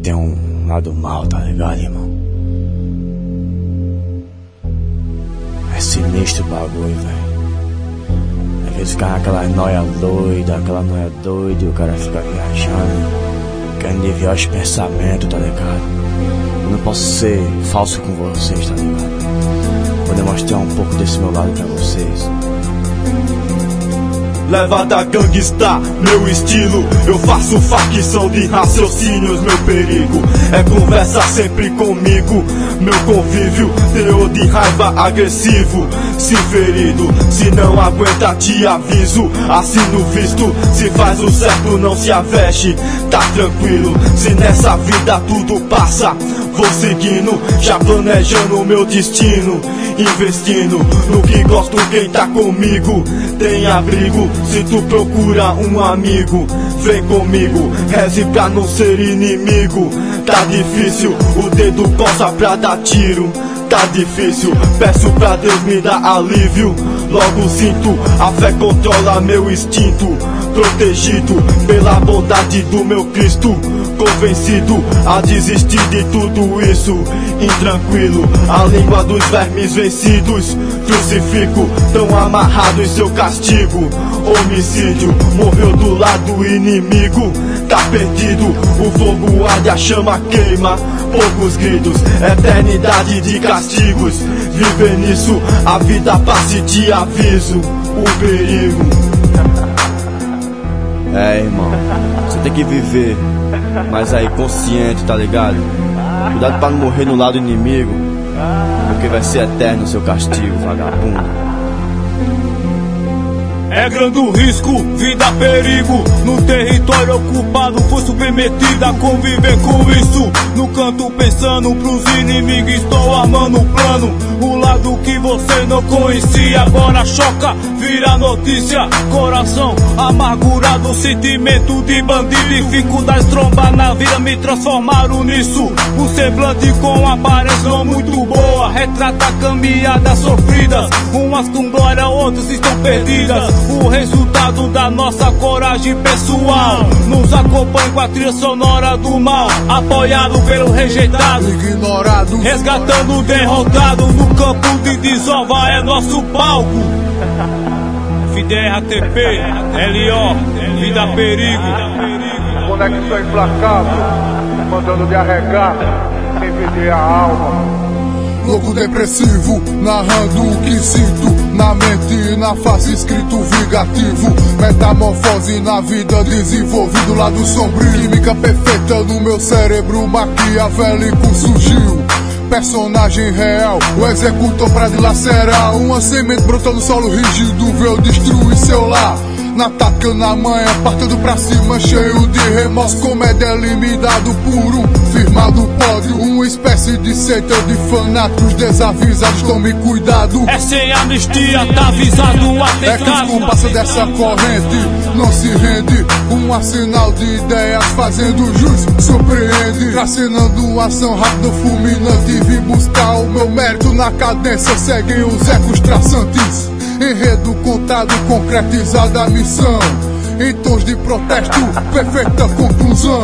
tem um lado mal, tá ligado, irmão? É sinistro o bagulho, velho. Às vezes fica aquela noia doida e o cara fica viajando, querendo desviar os pensamentos, tá ligado? Eu não posso ser falso com vocês, tá ligado? Vou demonstrar um pouco desse meu lado pra vocês. Levada gangsta, meu estilo. Eu faço facção de raciocínios, meu perigo é conversa sempre comigo. Meu convívio, teor de raiva agressivo. Se ferido, se não aguenta te aviso. Assino visto, se faz o certo não se aveste. Tá tranquilo, se nessa vida tudo passa. Vou seguindo, já planejando o meu destino. Investindo no que gosto, quem tá comigo tem abrigo. Se tu procura um amigo, vem comigo, reze pra não ser inimigo. Tá difícil, o dedo coça pra dar tiro. Tá difícil, peço pra Deus me dar alívio. Logo sinto, a fé controla meu instinto. Protegido pela bondade do meu Cristo. Convencido a desistir de tudo isso. Intranquilo, a língua dos vermes vencidos. Crucifico, tão amarrado em seu castigo. Homicídio, morreu do lado inimigo. Tá perdido, o fogo arde, a chama queima. Poucos gritos, eternidade de castigos. Viver nisso, a vida passa e te aviso. O perigo. É, irmão, você tem que viver, mas aí consciente, tá ligado? Cuidado pra não morrer no lado inimigo, porque vai ser eterno o seu castigo, vagabundo. É grande o risco, vida perigo. No território ocupado fui submetido a conviver com isso. No canto pensando pros inimigos, estou armando um plano. O lado que você não conhecia agora choca, vira notícia. Coração amargurado, sentimento de bandido. Dificuldades trombar na vida me transformaram nisso. Um semblante com aparência não muito boa, retrata caminhadas sofridas. Umas com glória, outras estão perdidas. O resultado da nossa coragem pessoal. Nos acompanha com a trilha sonora do mal. Apoiado pelo rejeitado, ignorado, resgatando o derrotado. No campo de desova é nosso palco. FDRTP, LO, vida perigo. Conexão implacável, mandando de arregar, sem perder a alma. Louco depressivo, narrando o que sinto. Na mente e na face escrito vingativo. Metamorfose na vida, desenvolvido lado sombrio. Química perfeita no meu cérebro, maquiavélico surgiu. Personagem real, o executor pra dilacerar. Uma semente brotou no solo rígido, veio destruir seu lar. Na tática, na manhã, partindo pra cima, cheio de remorso. Comédia limitado por um firmado pódio. Uma espécie de seita de fanáticos desavisados. Tome cuidado, é sem anistia, tá avisado o atentado. É que os compassos dessa corrente não se rende. Um arsenal de ideias fazendo jus, surpreende. Tracinando ação rápida, fulminante. Vim buscar o meu mérito na cadência. Seguem os ecos traçantes. Enredo contado, concretizada a missão. Em tons de protesto, perfeita conclusão.